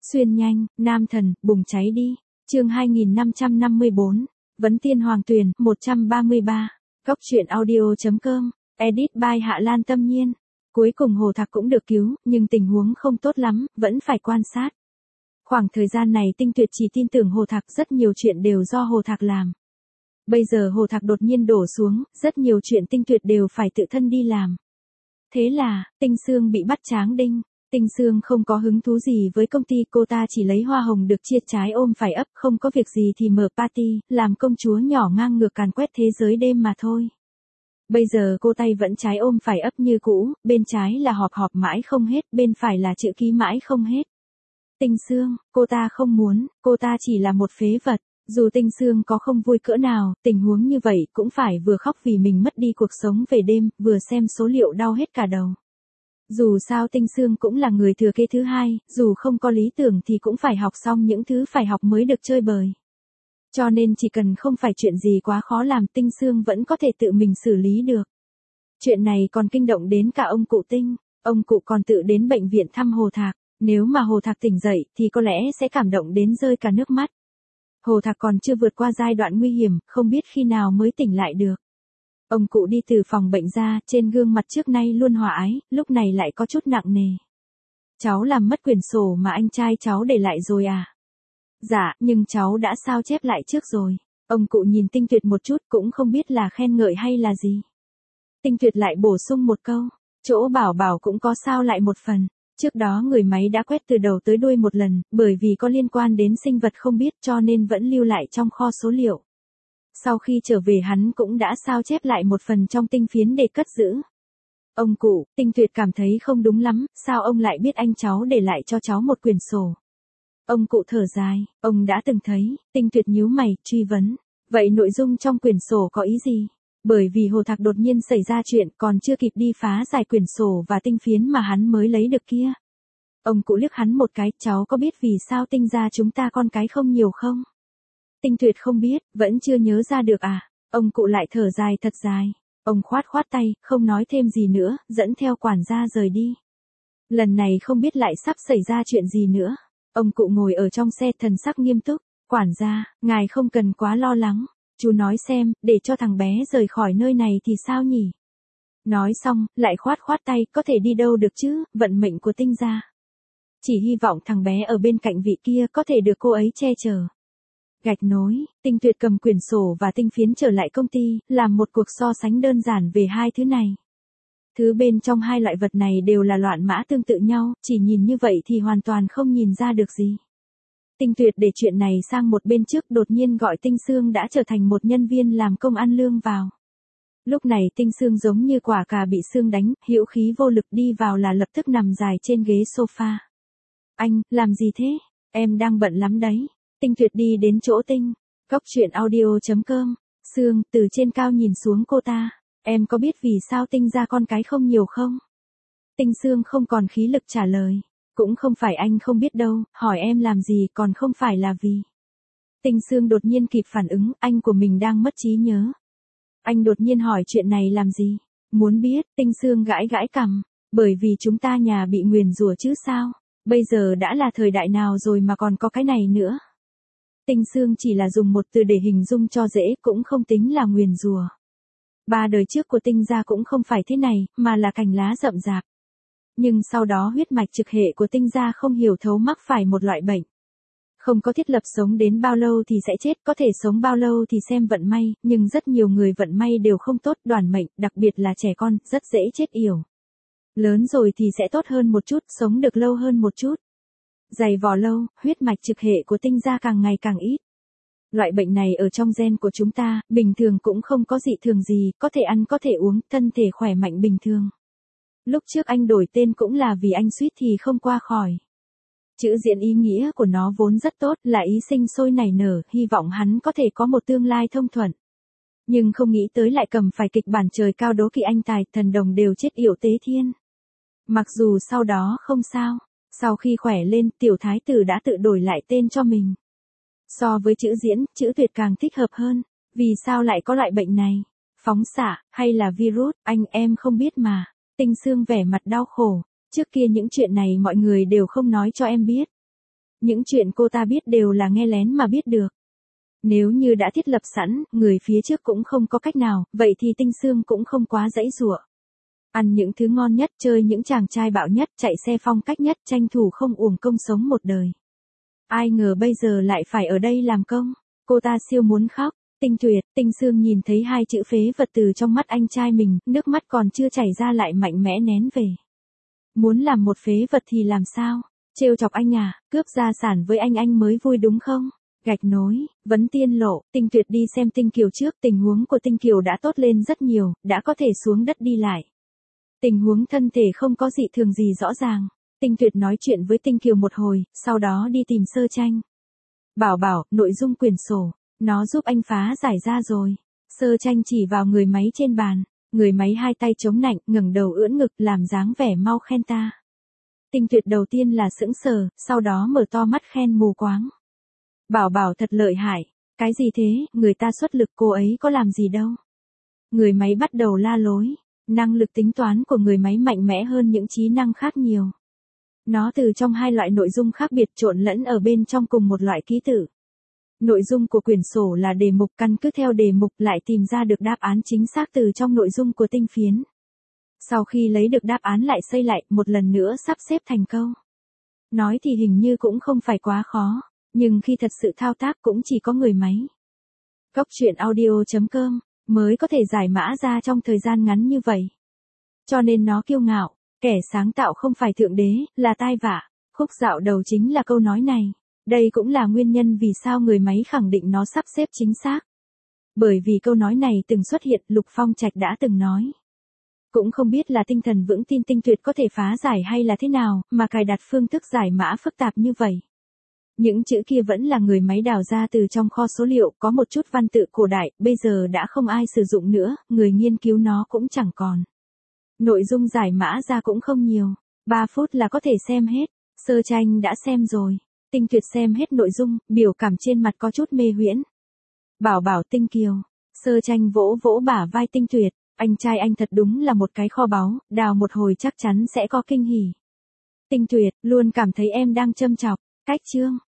Xuyên nhanh, nam thần, bùng cháy đi. Chương 2554. Vấn tiên hoàng tuyển, 133. Góc truyện audio.com. Edit by Hạ Lan Tâm Nhiên. Cuối cùng Hồ Thạc cũng được cứu, nhưng tình huống không tốt lắm, vẫn phải quan sát. Khoảng thời gian này Tinh Tuyệt chỉ tin tưởng Hồ Thạc, rất nhiều chuyện đều do Hồ Thạc làm. Bây giờ Hồ Thạc đột nhiên đổ xuống, rất nhiều chuyện Tinh Tuyệt đều phải tự thân đi làm. Thế là, Tinh Sương bị bắt tráng đinh. Tinh Sương không có hứng thú gì với công ty, cô ta chỉ lấy hoa hồng được chia trái ôm phải ấp, không có việc gì thì mở party, làm công chúa nhỏ ngang ngược càn quét thế giới đêm mà thôi. Bây giờ cô tay vẫn trái ôm phải ấp như cũ, bên trái là họp mãi không hết, bên phải là chữ ký mãi không hết. Tinh Sương, cô ta không muốn, cô ta chỉ là một phế vật. Dù Tinh Sương có không vui cỡ nào, tình huống như vậy cũng phải vừa khóc vì mình mất đi cuộc sống về đêm, vừa xem số liệu đau hết cả đầu. Dù sao Tinh Sương cũng là người thừa kế thứ hai, dù không có lý tưởng thì cũng phải học xong những thứ phải học mới được chơi bời. Cho nên chỉ cần không phải chuyện gì quá khó làm, Tinh Sương vẫn có thể tự mình xử lý được. Chuyện này còn kinh động đến cả ông cụ Tinh, ông cụ còn tự đến bệnh viện thăm Hồ Thạc, nếu mà Hồ Thạc tỉnh dậy thì có lẽ sẽ cảm động đến rơi cả nước mắt. Hồ Thạc còn chưa vượt qua giai đoạn nguy hiểm, không biết khi nào mới tỉnh lại được. Ông cụ đi từ phòng bệnh ra, trên gương mặt trước nay luôn hòa ái, lúc này lại có chút nặng nề. Cháu làm mất quyển sổ mà anh trai cháu để lại rồi à? Dạ, nhưng cháu đã sao chép lại trước rồi. Ông cụ nhìn Tinh Tuyệt một chút, cũng không biết là khen ngợi hay là gì. Tinh Tuyệt lại bổ sung một câu, chỗ bảo cũng có sao lại một phần. Trước đó người máy đã quét từ đầu tới đuôi một lần, bởi vì có liên quan đến sinh vật không biết cho nên vẫn lưu lại trong kho số liệu. Sau khi trở về hắn cũng đã sao chép lại một phần trong tinh phiến để cất giữ. Ông cụ, Tinh Tuyệt cảm thấy không đúng lắm, sao ông lại biết anh cháu để lại cho cháu một quyển sổ? Ông cụ thở dài, ông đã từng thấy. Tinh Tuyệt nhíu mày, truy vấn. Vậy nội dung trong quyển sổ có ý gì? Bởi vì Hồ Thạc đột nhiên xảy ra chuyện, còn chưa kịp đi phá giải quyển sổ và tinh phiến mà hắn mới lấy được kia. Ông cụ liếc hắn một cái, cháu có biết vì sao Tinh gia chúng ta con cái không nhiều không? Tinh Tuyệt không biết, vẫn chưa nhớ ra được à? Ông cụ lại thở dài thật dài. Ông khoát tay, không nói thêm gì nữa, dẫn theo quản gia rời đi. Lần này không biết lại sắp xảy ra chuyện gì nữa. Ông cụ ngồi ở trong xe thần sắc nghiêm túc. Quản gia, ngài không cần quá lo lắng. Chú nói xem, để cho thằng bé rời khỏi nơi này thì sao nhỉ? Nói xong, lại khoát tay, có thể đi đâu được chứ, vận mệnh của Tinh gia. Chỉ hy vọng thằng bé ở bên cạnh vị kia có thể được cô ấy che chở. Gạch nối, Tinh Tuyệt cầm quyển sổ và tinh phiến trở lại công ty, làm một cuộc so sánh đơn giản về hai thứ này. Thứ bên trong hai loại vật này đều là loạn mã tương tự nhau, chỉ nhìn như vậy thì hoàn toàn không nhìn ra được gì. Tinh Tuyệt để chuyện này sang một bên trước, đột nhiên gọi Tinh Sương đã trở thành một nhân viên làm công ăn lương vào. Lúc này Tinh Sương giống như quả cà bị sương đánh, hữu khí vô lực đi vào là lập tức nằm dài trên ghế sofa. Anh, làm gì thế? Em đang bận lắm đấy. Tinh Tuyệt đi đến chỗ Tinh. Góc truyện audio.com. Sương từ trên cao nhìn xuống cô ta. Em có biết vì sao Tinh gia con cái không nhiều không? Tinh Sương không còn khí lực trả lời. Cũng không phải anh không biết đâu, hỏi em làm gì còn không phải là vì. Tinh Sương đột nhiên kịp phản ứng, anh của mình đang mất trí nhớ. Anh đột nhiên hỏi chuyện này làm gì? Muốn biết, Tinh Sương gãi cằm. Bởi vì chúng ta nhà bị nguyền rủa chứ sao? Bây giờ đã là thời đại nào rồi mà còn có cái này nữa? Tinh Sương chỉ là dùng một từ để hình dung cho dễ, cũng không tính là nguyền rủa. 3 đời trước của Tinh gia cũng không phải thế này, mà là cành lá rậm rạp. Nhưng sau đó huyết mạch trực hệ của Tinh gia không hiểu thấu mắc phải một loại bệnh. Không có thiết lập sống đến bao lâu thì sẽ chết, có thể sống bao lâu thì xem vận may, nhưng rất nhiều người vận may đều không tốt, đoản mệnh, đặc biệt là trẻ con, rất dễ chết yểu. Lớn rồi thì sẽ tốt hơn một chút, sống được lâu hơn một chút. Dày vò lâu, huyết mạch trực hệ của Tinh gia càng ngày càng ít. Loại bệnh này ở trong gen của chúng ta, bình thường cũng không có dị thường gì, có thể ăn có thể uống, thân thể khỏe mạnh bình thường. Lúc trước anh đổi tên cũng là vì anh suýt thì không qua khỏi. Chữ Diễn ý nghĩa của nó vốn rất tốt, là ý sinh sôi nảy nở, hy vọng hắn có thể có một tương lai thông thuận. Nhưng không nghĩ tới lại cầm phải kịch bản trời cao đố kỵ anh tài, thần đồng đều chết yểu tế thiên. Mặc dù sau đó không sao, sau khi khỏe lên, tiểu thái tử đã tự đổi lại tên cho mình. So với chữ Diễn, chữ Tuyệt càng thích hợp hơn. Vì sao lại có loại bệnh này? Phóng xạ, hay là virus, anh em không biết mà. Tinh Sương vẻ mặt đau khổ. Trước kia những chuyện này mọi người đều không nói cho em biết. Những chuyện cô ta biết đều là nghe lén mà biết được. Nếu như đã thiết lập sẵn, người phía trước cũng không có cách nào, vậy thì Tinh Sương cũng không quá giãy giụa. Ăn những thứ ngon nhất, chơi những chàng trai bạo nhất, chạy xe phong cách nhất, tranh thủ không uổng công sống một đời. Ai ngờ bây giờ lại phải ở đây làm công. Cô ta siêu muốn khóc. Tinh Tuyệt, Tinh Sương nhìn thấy hai chữ phế vật từ trong mắt anh trai mình, nước mắt còn chưa chảy ra lại mạnh mẽ nén về. Muốn làm một phế vật thì làm sao? Trêu chọc anh à, cướp gia sản với anh mới vui đúng không? Gạch nối, Vấn Tiên Lộ, Tinh Tuyệt đi xem Tinh Kiều trước, tình huống của Tinh Kiều đã tốt lên rất nhiều, đã có thể xuống đất đi lại. Tình huống thân thể không có dị thường gì rõ ràng. Tinh Tuyệt nói chuyện với Tinh Kiều một hồi, sau đó đi tìm Sơ Tranh. Bảo bảo, nội dung quyển sổ, nó giúp anh phá giải ra rồi. Sơ Tranh chỉ vào người máy trên bàn, người máy hai tay chống nạnh, ngẩng đầu ưỡn ngực làm dáng vẻ mau khen ta. Tinh Tuyệt đầu tiên là sững sờ, sau đó mở to mắt khen mù quáng. Bảo bảo thật lợi hại. Cái gì thế, người ta xuất lực cô ấy có làm gì đâu. Người máy bắt đầu la lối. Năng lực tính toán của người máy mạnh mẽ hơn những trí năng khác nhiều. Nó từ trong hai loại nội dung khác biệt trộn lẫn ở bên trong cùng một loại ký tự. Nội dung của quyển sổ là đề mục, căn cứ theo đề mục lại tìm ra được đáp án chính xác từ trong nội dung của tinh phiến. Sau khi lấy được đáp án lại xây lại, một lần nữa sắp xếp thành câu. Nói thì hình như cũng không phải quá khó, nhưng khi thật sự thao tác cũng chỉ có người máy. Góc truyện audio.com mới có thể giải mã ra trong thời gian ngắn như vậy. Cho nên nó kiêu ngạo, kẻ sáng tạo không phải thượng đế, là tai vạ. Khúc dạo đầu chính là câu nói này. Đây cũng là nguyên nhân vì sao người máy khẳng định nó sắp xếp chính xác. Bởi vì câu nói này từng xuất hiện, Lục Phong Trạch đã từng nói. Cũng không biết là tinh thần vững tin Tinh Tuyệt có thể phá giải hay là thế nào, mà cài đặt phương thức giải mã phức tạp như vậy. Những chữ kia vẫn là người máy đào ra từ trong kho số liệu, có một chút văn tự cổ đại, bây giờ đã không ai sử dụng nữa, người nghiên cứu nó cũng chẳng còn. Nội dung giải mã ra cũng không nhiều, 3 phút là có thể xem hết. Sơ Tranh đã xem rồi. Tinh Tuyệt xem hết nội dung, biểu cảm trên mặt có chút mê huyễn. Bảo bảo Tinh Kiều. Sơ Tranh vỗ vỗ bả vai Tinh Tuyệt. Anh trai anh thật đúng là một cái kho báu, đào một hồi chắc chắn sẽ có kinh hỉ. Tinh Tuyệt, luôn cảm thấy em đang châm chọc. Cách chương.